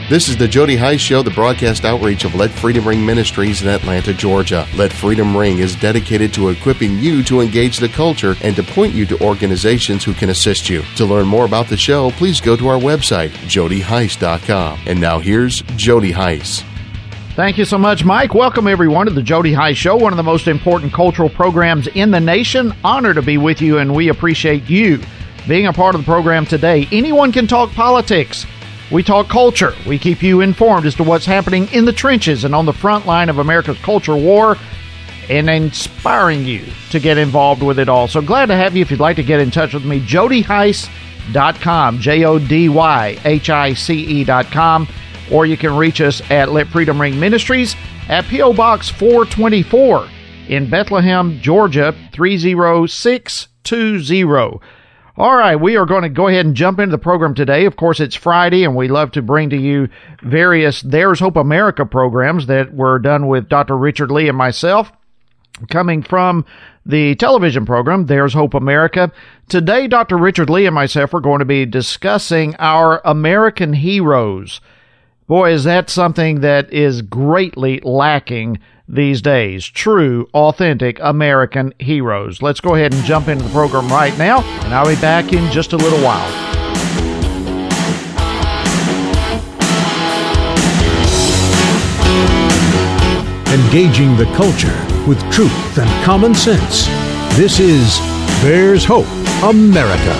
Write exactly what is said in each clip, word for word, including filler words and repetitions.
This is the Jody Heiss Show, the broadcast outreach of Let Freedom Ring Ministries in Atlanta, Georgia. Let Freedom Ring is dedicated to equipping you to engage the culture and to point you to organizations who can assist you. To learn more about the show, please go to our website, jody heiss dot com. And now here's Jody Heiss. Thank you so much, Mike. Welcome, everyone, to the Jody Heiss Show, one of the most important cultural programs in the nation. Honored to be with you, and we appreciate you being a part of the program today. Anyone can talk politics. We talk culture. We keep you informed as to what's happening in the trenches and on the front line of America's culture war, and inspiring you to get involved with it all. So glad to have you. If you'd like to get in touch with me, jody heiss dot com, J O D Y H I C E dot com, or you can reach us at Let Freedom Ring Ministries at P O. Box four twenty-four in Bethlehem, Georgia, three zero six two zero. All right, we are going to go ahead and jump into the program today. Of course, it's Friday, and we love to bring to you various There's Hope America programs that were done with Doctor Richard Lee and myself, coming from the television program, There's Hope America. Today, Doctor Richard Lee and myself are going to be discussing our American heroes. Boy, is that something that is greatly lacking these days. True, authentic American heroes. Let's go ahead and jump into the program right now, and I'll be back in just a little while. Engaging the culture with truth and common sense. This is There's Hope America.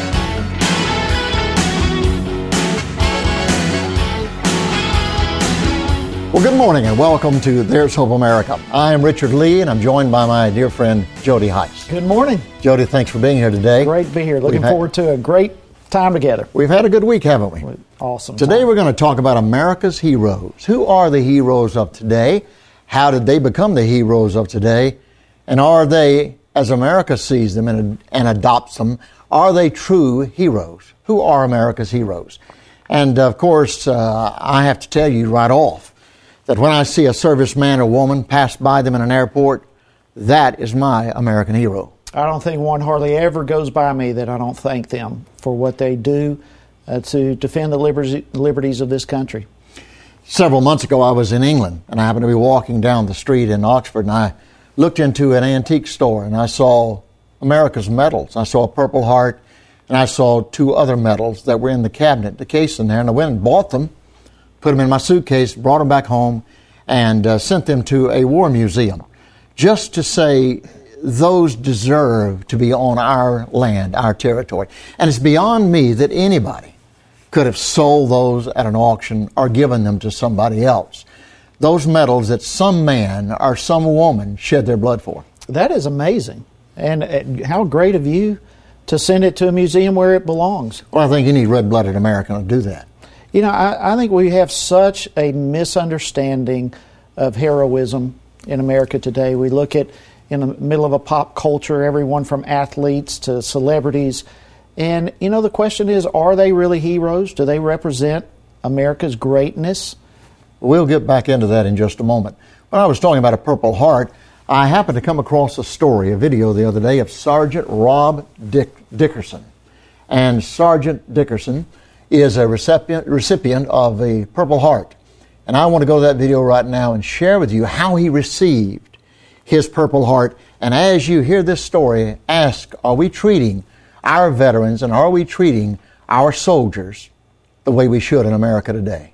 Well, good morning and welcome to There's Hope America. I am Richard Lee, and I'm joined by my dear friend Jody Heiss. Good morning. Jody, thanks for being here today. Great to be here. Looking We've forward had, to a great time together. We've had a good week, haven't we? Awesome. Today time. we're going to talk about America's heroes. Who are the heroes of today? How did they become the heroes of today? And are they, as America sees them and, and adopts them, are they true heroes? Who are America's heroes? And, of course, uh, I have to tell you right off that when I see a serviceman or woman pass by them in an airport, that is my American hero. I don't think one hardly ever goes by me that I don't thank them for what they do uh, to defend the liberties, liberties of this country. Several months ago, I was in England, and I happened to be walking down the street in Oxford, and I looked into an antique store, and I saw America's medals. I saw a Purple Heart, and I saw two other medals that were in the cabinet, the case in there, and I went and bought them, put them in my suitcase, brought them back home, and uh, sent them to a war museum, just to say those deserve to be on our land, our territory. And it's beyond me that anybody could have sold those at an auction or given them to somebody else. Those medals that some man or some woman shed their blood for. That is amazing. And uh, how great of you to send it to a museum where it belongs. Well, I think any red-blooded American will do that. You know, I, I think we have such a misunderstanding of heroism in America today. We look at, in the middle of a pop culture, everyone from athletes to celebrities. And, you know, the question is, are they really heroes? Do they represent America's greatness? We'll get back into that in just a moment. When I was talking about a Purple Heart, I happened to come across a story, a video the other day of Sergeant Rob Dick- Dickerson. And Sergeant Dickerson is a recipient, recipient of the Purple Heart. And I want to go to that video right now and share with you how he received his Purple Heart. And as you hear this story, ask, are we treating our veterans and are we treating our soldiers the way we should in America today?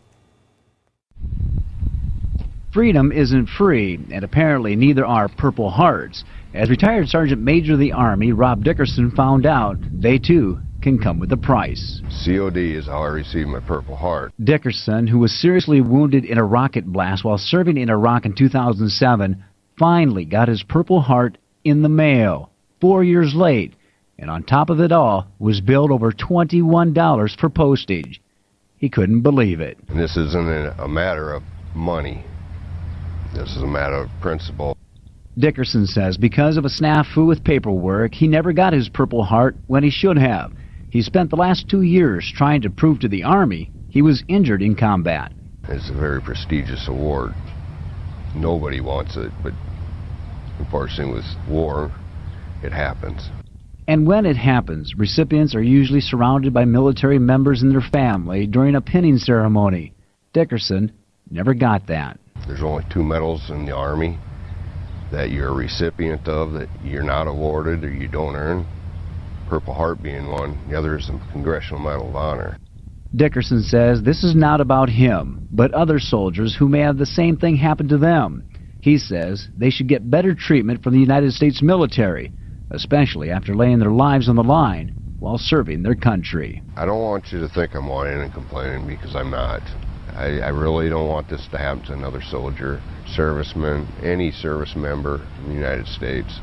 Freedom isn't free, and apparently neither are Purple Hearts. As retired Sergeant Major of the Army, Rob Dickerson found out they too can come with a price. C O D is how I received my Purple Heart. Dickerson, who was seriously wounded in a rocket blast while serving in Iraq in two thousand seven, finally got his Purple Heart in the mail, four years late, and on top of it all was billed over twenty-one dollars for postage. He couldn't believe it. And this isn't a matter of money. This is a matter of principle. Dickerson says because of a snafu with paperwork, he never got his Purple Heart when he should have. He spent the last two years trying to prove to the Army he was injured in combat. It's a very prestigious award. Nobody wants it, but unfortunately with war, it happens. And when it happens, recipients are usually surrounded by military members and their family during a pinning ceremony. Dickerson never got that. There's only two medals in the Army that you're a recipient of that you're not awarded or you don't earn. Purple Heart being one. The other is the Congressional Medal of Honor. Dickerson says this is not about him, but other soldiers who may have the same thing happen to them. He says they should get better treatment from the United States military, especially after laying their lives on the line while serving their country. I don't want you to think I'm whining and complaining, because I'm not. I, I really don't want this to happen to another soldier, serviceman, any service member in the United States.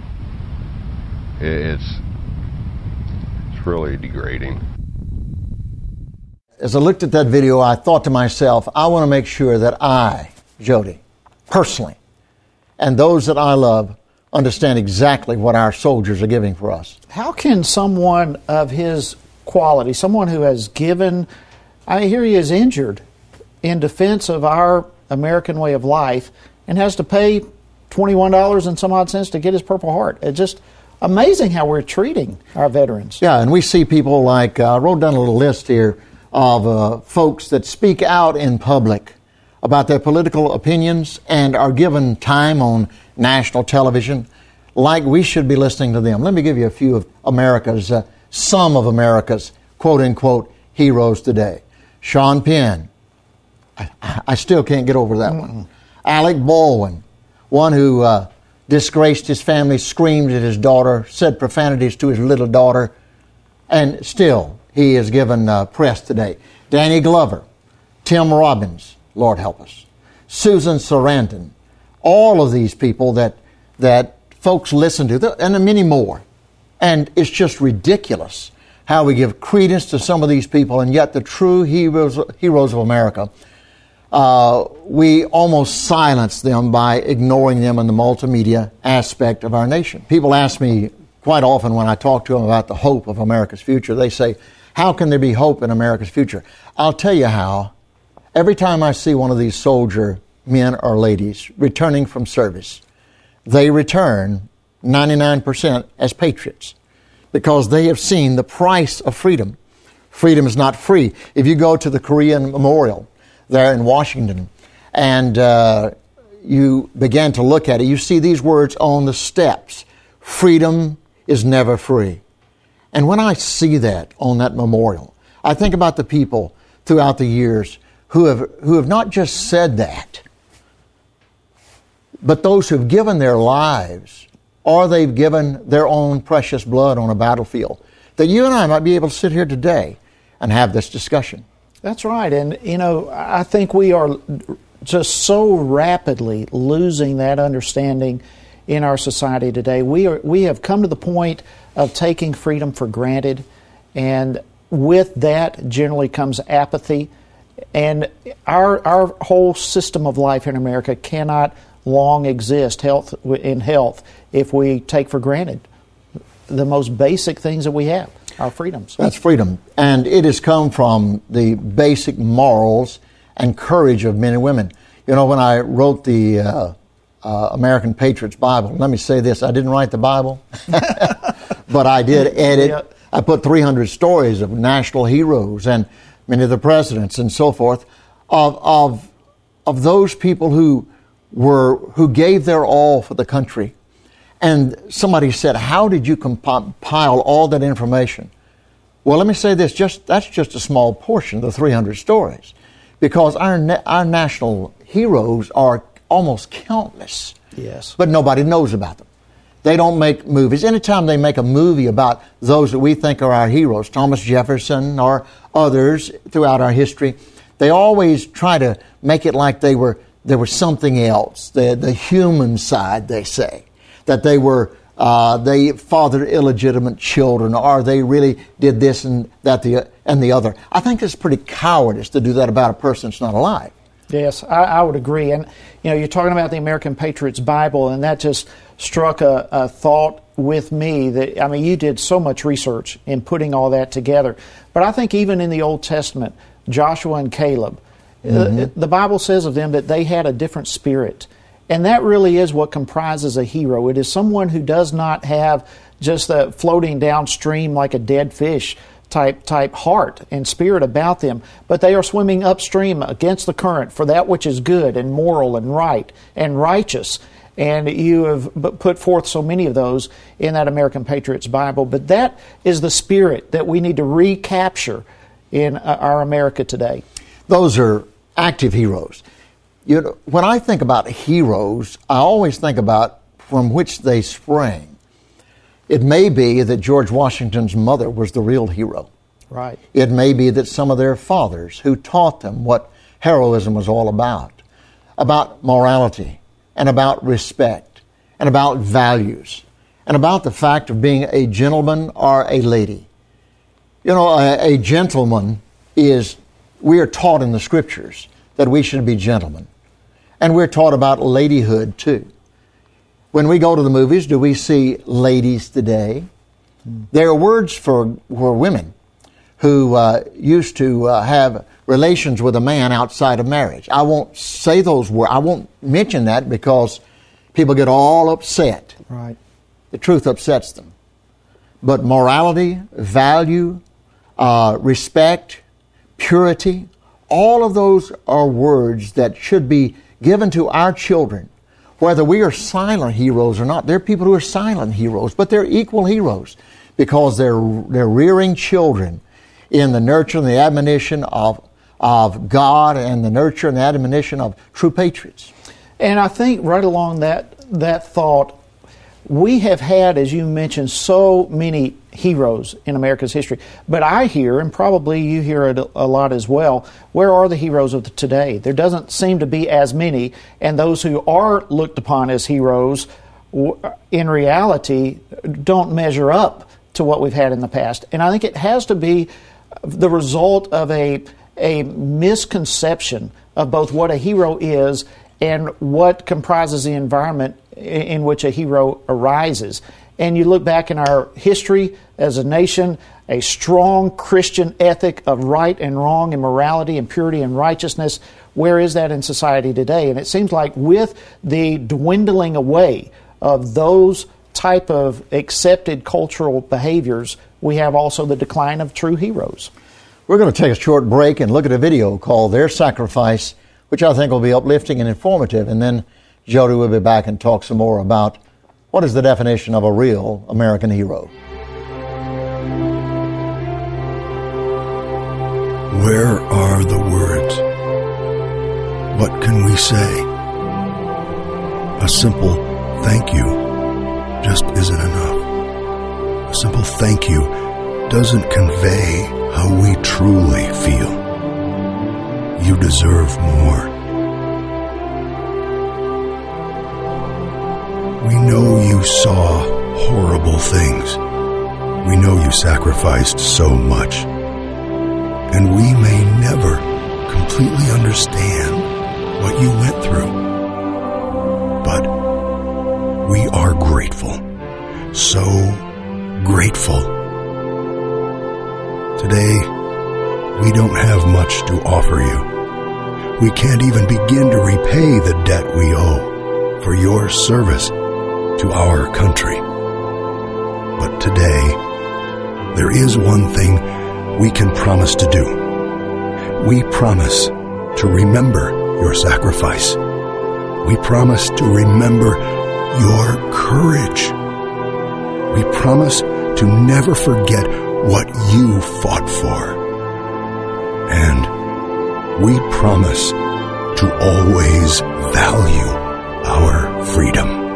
It, it's, it's really degrading. As I looked at that video, I thought to myself, I want to make sure that I, Jody, personally, and those that I love, understand exactly what our soldiers are giving for us. How can someone of his quality, someone who has given, I mean, here he is injured in defense of our American way of life and has to pay twenty-one dollars and some odd cents to get his Purple Heart? It's just amazing how we're treating our veterans. Yeah, and we see people like, uh, I wrote down a little list here of uh, folks that speak out in public about their political opinions and are given time on national television like we should be listening to them. Let me give you a few of America's, uh, some of America's quote-unquote heroes today. Sean Penn. I, I still can't get over that mm-hmm. one. Alec Baldwin, one who uh, disgraced his family, screamed at his daughter, said profanities to his little daughter, and still he is given uh, press today. Danny Glover, Tim Robbins, Lord help us, Susan Sarandon, all of these people that that folks listen to, and many more. And it's just ridiculous how we give credence to some of these people, and yet the true heroes heroes of America, uh, we almost silence them by ignoring them in the multimedia aspect of our nation. People ask me quite often when I talk to them about the hope of America's future, they say, how can there be hope in America's future? I'll tell you how. Every time I see one of these soldier men or ladies returning from service, they return ninety-nine percent as patriots because they have seen the price of freedom. Freedom is not free. If you go to the Korean Memorial there in Washington and uh, you begin to look at it, you see these words on the steps. Freedom is never free. And when I see that on that memorial, I think about the people throughout the years who have who have not just said that, but those who have given their lives, or they've given their own precious blood on a battlefield, that you and I might be able to sit here today and have this discussion. That's right. And, you know, I think we are just so rapidly losing that understanding in our society today. We are we have come to the point of taking freedom for granted, and with that generally comes apathy. And our our whole system of life in America cannot long exist health in health if we take for granted the most basic things that we have, our freedoms. That's freedom. And it has come from the basic morals and courage of men and women. You know, when I wrote the uh, uh, American Patriots Bible, let me say this, I didn't write the Bible, but I did edit. Yeah. I put three hundred stories of national heroes and many of the presidents and so forth, of of of those people who were who gave their all for the country. And somebody said, "How did you compile all that information?" Well, let me say this: just that's just a small portion of the three hundred stories, because our na- our national heroes are almost countless. Yes, but nobody knows about them. They don't make movies. Anytime they make a movie about those that we think are our heroes, Thomas Jefferson or others throughout our history, they always try to make it like they were there was something else, the the human side, they say, that they were uh, they fathered illegitimate children, or they really did this and that the and the other. I think it's pretty cowardice to do that about a person that's not alive. Yes, I, I would agree. And, you know, you're talking about the American Patriots Bible, and that just struck a, a thought with me that, I mean, you did so much research in putting all that together. But I think even in the Old Testament, Joshua and Caleb, mm-hmm. the, the Bible says of them that they had a different spirit. And that really is what comprises a hero. It is someone who does not have just a floating downstream like a dead fish type type heart and spirit about them, but they are swimming upstream against the current for that which is good and moral and right and righteous. And you have put forth so many of those in that American Patriots Bible. But that is the spirit that we need to recapture in our America today. Those are active heroes. You know, when I think about heroes, I always think about from which they sprang. It may be that George Washington's mother was the real hero. Right. It may be that some of their fathers who taught them what heroism was all about, about morality and about respect and about values and about the fact of being a gentleman or a lady. You know, a, a gentleman is, we are taught in the Scriptures that we should be gentlemen. And we're taught about ladyhood too. When we go to the movies, do we see ladies today? Mm. There are words for, for women who uh, used to uh, have relations with a man outside of marriage. I won't say those words. I won't mention that because people get all upset. Right. The truth upsets them. But morality, value, uh, respect, purity, all of those are words that should be given to our children. Whether we are silent heroes or not, there are people who are silent heroes, but they're equal heroes because they're they're rearing children in the nurture and the admonition of of God and the nurture and the admonition of true patriots. And I think right along that that thought, we have had, as you mentioned, so many heroes in America's history. But I hear, and probably you hear it a lot as well, where are the heroes of today? There doesn't seem to be as many, and those who are looked upon as heroes, in reality, don't measure up to what we've had in the past. And I think it has to be the result of a, a misconception of both what a hero is and what comprises the environment in which a hero arises. And you look back in our history as a nation, a strong Christian ethic of right and wrong and morality and purity and righteousness. Where is that in society today? And it seems like with the dwindling away of those type of accepted cultural behaviors, we have also the decline of true heroes. We're going to take a short break and look at a video called Their Sacrifice, which I think will be uplifting and informative. And then Jody will be back and talk some more about what is the definition of a real American hero. Where are the words? What can we say? A simple thank you just isn't enough. A simple thank you doesn't convey how we truly feel. You deserve more. We know you saw horrible things. We know you sacrificed so much. And we may never completely understand what you went through. But we are grateful. So grateful. Today, we don't have much to offer you. We can't even begin to repay the debt we owe for your service to our country. But today, there is one thing we can promise to do. We promise to remember your sacrifice. We promise to remember your courage. We promise to never forget what you fought for. And we promise to always value our freedom.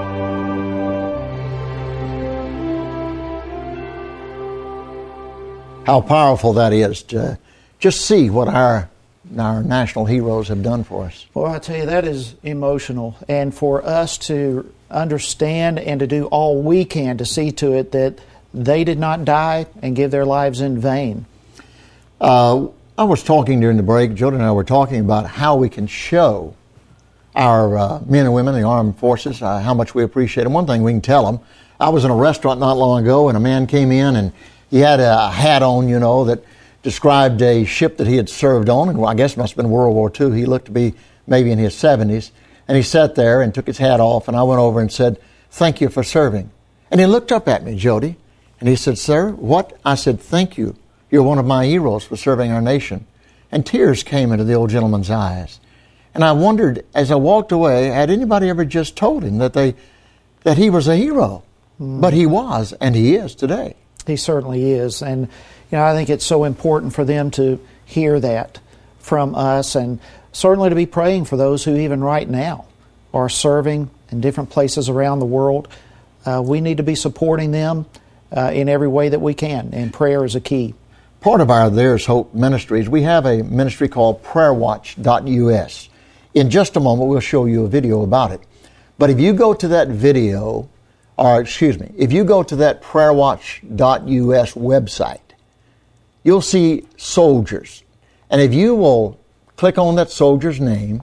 How powerful that is to just see what our our national heroes have done for us. Well, I tell you, that is emotional. And for us to understand and to do all we can to see to it that they did not die and give their lives in vain. Uh, I was talking during the break, Jody and I were talking about how we can show our uh, men and women in the armed forces uh, how much we appreciate them. One thing we can tell them, I was in a restaurant not long ago and a man came in and he had a hat on, you know, that described a ship that he had served on, and I guess it must have been World War Two. He looked to be maybe in his seventies, and he sat there and took his hat off, and I went over and said, "Thank you for serving." And he looked up at me, Jody, and he said, "Sir, what?" I said, "Thank you You're one of my heroes for serving our nation." And tears came into the old gentleman's eyes. And I wondered, as I walked away, had anybody ever just told him that they that he was a hero? Mm. But he was, and he is today. He certainly is. And, you know, I think it's so important for them to hear that from us, and certainly to be praying for those who even right now are serving in different places around the world. Uh, we need to be supporting them uh, in every way that we can, and prayer is a key. Part of our There's Hope ministries, we have a ministry called prayer watch dot U S. In just a moment, we'll show you a video about it. But if you go to that video, or excuse me, if you go to that prayer watch dot U S website, you'll see soldiers. And if you will click on that soldier's name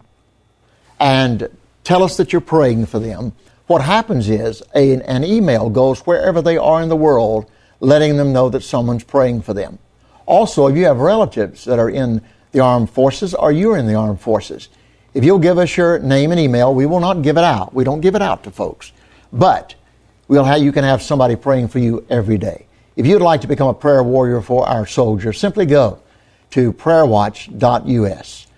and tell us that you're praying for them, what happens is a, an email goes wherever they are in the world, letting them know that someone's praying for them. Also, if you have relatives that are in the armed forces or you're in the armed forces, if you'll give us your name and email, we will not give it out. We don't give it out to folks. But we'll have, you can have somebody praying for you every day. If you'd like to become a prayer warrior for our soldiers, simply go to prayer watch dot U S.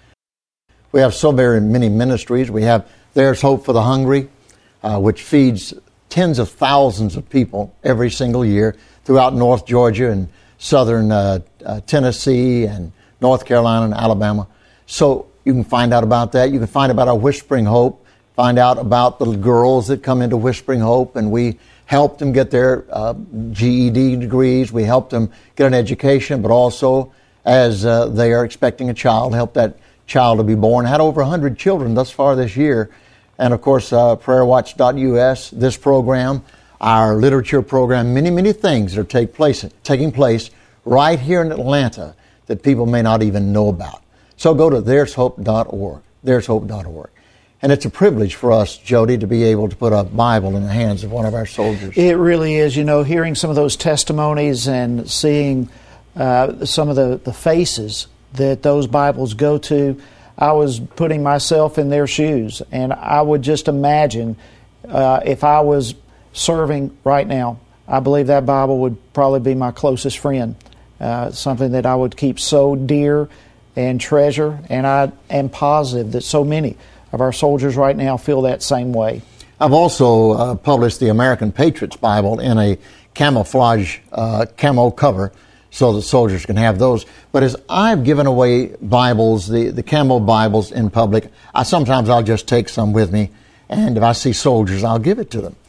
We have so very many ministries. We have There's Hope for the Hungry, uh, which feeds tens of thousands of people every single year throughout North Georgia and southern uh, uh, Tennessee and North Carolina and Alabama. So you can find out about that. You can find out about our Whispering Hope, find out about the girls that come into Whispering Hope, and we help them get their uh, G E D degrees. We help them get an education, but also as uh, they are expecting a child, help that child to be born. I had over one hundred children thus far this year. And of course, uh, prayer watch dot U S, this program, our literature program, many, many things that are take place, taking place right here in Atlanta that people may not even know about. So go to there's hope dot org, there's hope dot org. And it's a privilege for us, Jody, to be able to put a Bible in the hands of one of our soldiers. It really is. You know, hearing some of those testimonies and seeing uh, some of the, the faces that those Bibles go to, I was putting myself in their shoes, and I would just imagine uh, if I was serving right now, I believe that Bible would probably be my closest friend, uh, something that I would keep so dear and treasure, and I am positive that so many of our soldiers right now feel that same way. I've also uh, published the American Patriots Bible in a camouflage uh, camo cover so the soldiers can have those. But as I've given away Bibles, the, the camo Bibles in public, I sometimes I'll just take some with me, and if I see soldiers, I'll give it to them.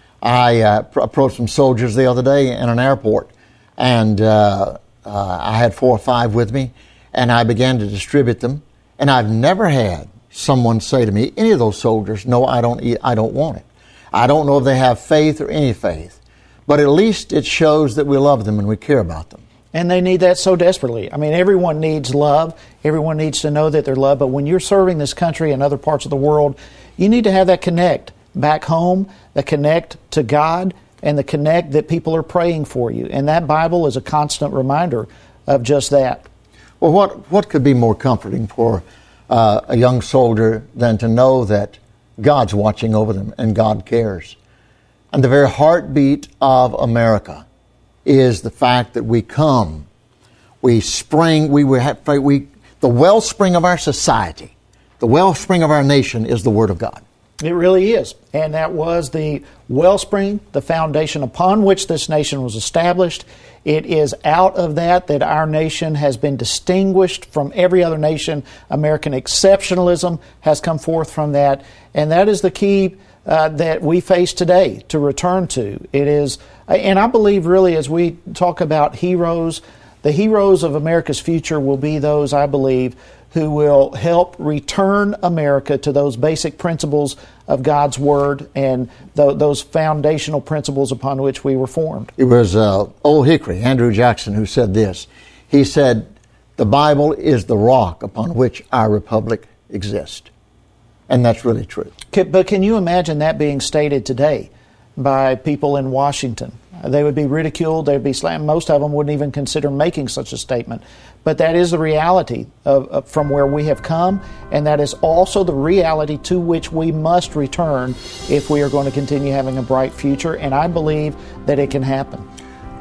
I uh, approached some soldiers the other day in an airport, and uh, uh, I had four or five with me, and I began to distribute them, and I've never had someone say to me, any of those soldiers, no, I don't eat, I don't want it. I don't know if they have faith or any faith, but at least it shows that we love them and we care about them. And they need that so desperately. I mean, everyone needs love. Everyone needs to know that they're loved. But when you're serving this country and other parts of the world, you need to have that connect back home, the connect to God, and the connect that people are praying for you. And that Bible is a constant reminder of just that. Well, what, what could be more comforting for uh, a young soldier than to know that God's watching over them and God cares? And the very heartbeat of America is the fact that we come, we spring, we, we, have, we the wellspring of our society, the wellspring of our nation is the Word of God. It really is. And that was the wellspring, the foundation upon which this nation was established. It is out of that that our nation has been distinguished from every other nation. American exceptionalism has come forth from that. And that is the key uh, that we face today to return to. It is, and I believe really as we talk about heroes, the heroes of America's future will be those, I believe, who will help return America to those basic principles of God's Word and th- those foundational principles upon which we were formed. It was uh, Old Hickory, Andrew Jackson, who said this. He said, the Bible is the rock upon which our republic exists. And that's really true. But can you imagine that being stated today by people in Washington? They would be ridiculed, they'd be slammed. Most of them wouldn't even consider making such a statement. But that is the reality of, of from where we have come, and that is also the reality to which we must return if we are going to continue having a bright future, and I believe that it can happen.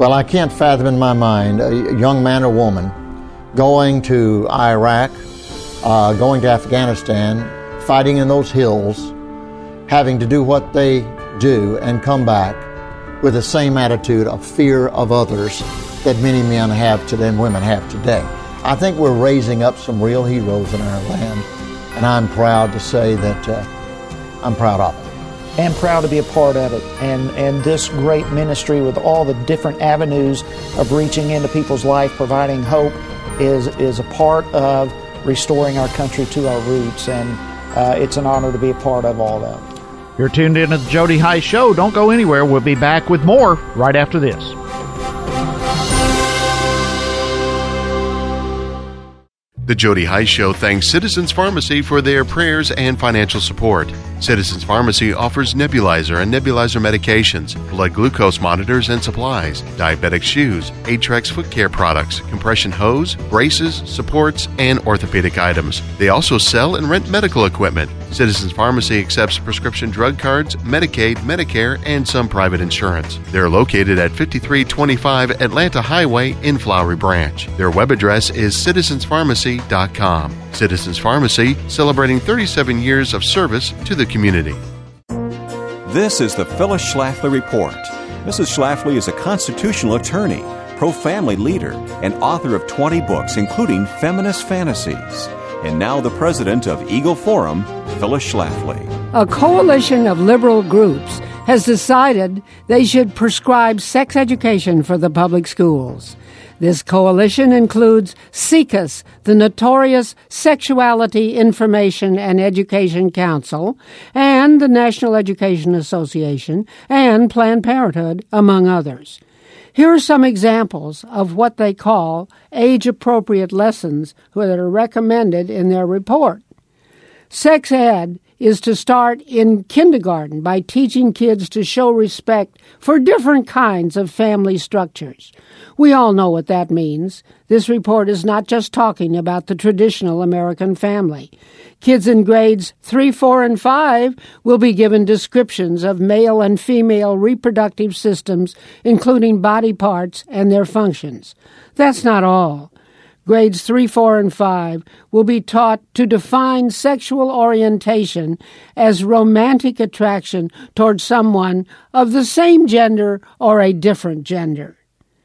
Well, I can't fathom in my mind a young man or woman going to Iraq, uh, going to Afghanistan, fighting in those hills, having to do what they do and come back with the same attitude of fear of others that many men have today and women have today. I think we're raising up some real heroes in our land, and I'm proud to say that uh, I'm proud of it. And proud to be a part of it. And and this great ministry with all the different avenues of reaching into people's life, providing hope, is is a part of restoring our country to our roots. And uh, it's an honor to be a part of all that. You're tuned in to the Jody High Show. Don't go anywhere. We'll be back with more right after this. The Jody High Show thanks Citizens Pharmacy for their prayers and financial support. Citizens Pharmacy offers nebulizer and nebulizer medications, blood glucose monitors and supplies, diabetic shoes, Atrex foot care products, compression hose, braces, supports, and orthopedic items. They also sell and rent medical equipment. Citizens Pharmacy accepts prescription drug cards, Medicaid, Medicare, and some private insurance. They're located at fifty-three twenty-five Atlanta Highway in Flowery Branch. Their web address is citizens pharmacy dot com. Citizens Pharmacy, celebrating thirty-seven years of service to the community. This is the Phyllis Schlafly Report. Missus Schlafly is a constitutional attorney, pro-family leader, and author of twenty books, including Feminist Fantasies. And now the president of Eagle Forum, Phyllis Schlafly. A coalition of liberal groups has decided they should prescribe sex education for the public schools. This coalition includes SECUS, the notorious Sexuality Information and Education Council, and the National Education Association, and Planned Parenthood, among others. Here are some examples of what they call age-appropriate lessons that are recommended in their report. Sex ed is to start in kindergarten by teaching kids to show respect for different kinds of family structures. We all know what that means. This report is not just talking about the traditional American family. Kids in grades three, four, and five will be given descriptions of male and female reproductive systems, including body parts and their functions. That's not all. Grades three, four, and five will be taught to define sexual orientation as romantic attraction towards someone of the same gender or a different gender.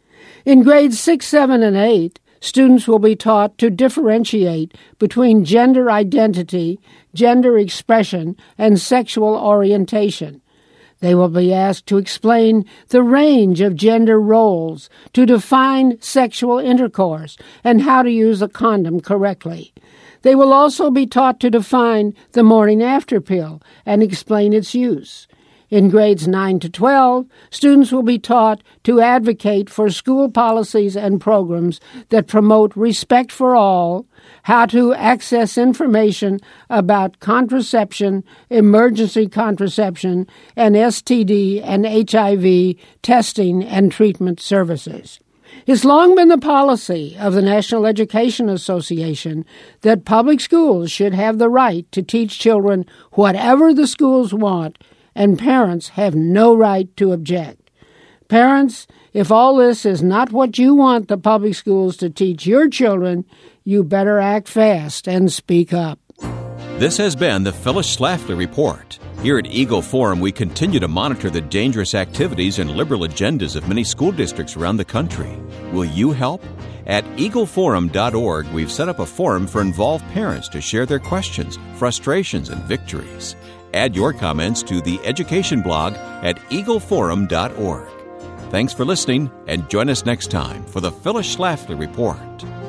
In grades six, seven, and eight, students will be taught to differentiate between gender identity, gender expression, and sexual orientation. They will be asked to explain the range of gender roles, to define sexual intercourse, and how to use a condom correctly. They will also be taught to define the morning after pill and explain its use. In grades nine to twelve, students will be taught to advocate for school policies and programs that promote respect for all, how to access information about contraception, emergency contraception, and S T D and H I V testing and treatment services. It's long been the policy of the National Education Association that public schools should have the right to teach children whatever the schools want, and parents have no right to object. Parents, if all this is not what you want the public schools to teach your children, you better act fast and speak up. This has been the Phyllis Schlafly Report. Here at Eagle Forum, we continue to monitor the dangerous activities and liberal agendas of many school districts around the country. Will you help? At eagle forum dot org, we've set up a forum for involved parents to share their questions, frustrations, and victories. Add your comments to the education blog at eagle forum dot org. Thanks for listening, and join us next time for the Phyllis Schlafly Report.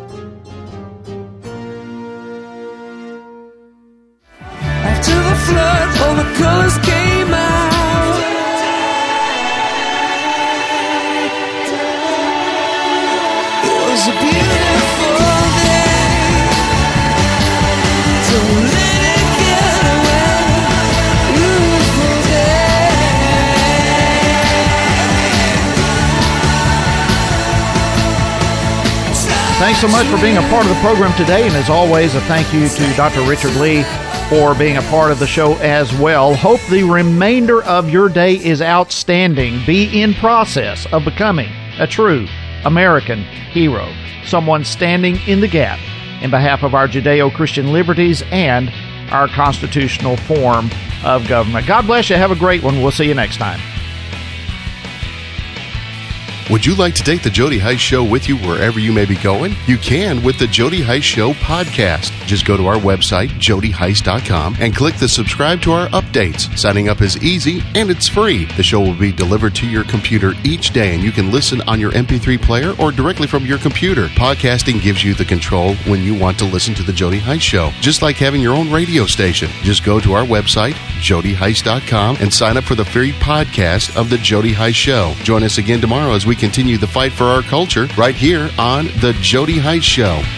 After the flood, all the colors came out. It was a beautiful day. Don't let it get away. Beautiful day. Thanks so much for being a part of the program today, and as always, a thank you to Doctor Richard Lee for being a part of the show as well. Hope the remainder of your day is outstanding. Be in process of becoming a true American hero, someone standing in the gap in behalf of our Judeo-Christian liberties and our constitutional form of government. God bless you. Have a great one. We'll see you next time. Would you like to take the Jody Hice Show with you wherever you may be going? You can with the Jody Hice Show podcast. Just go to our website, jody hice dot com, and click the subscribe to our updates. Signing up is easy and it's free. The show will be delivered to your computer each day, and you can listen on your M P three player or directly from your computer. Podcasting gives you the control when you want to listen to the Jody Hice Show, just like having your own radio station. Just go to our website, jody hice dot com, and sign up for the free podcast of the Jody Hice Show. Join us again tomorrow as we continue the fight for our culture right here on The Jody Hice Show.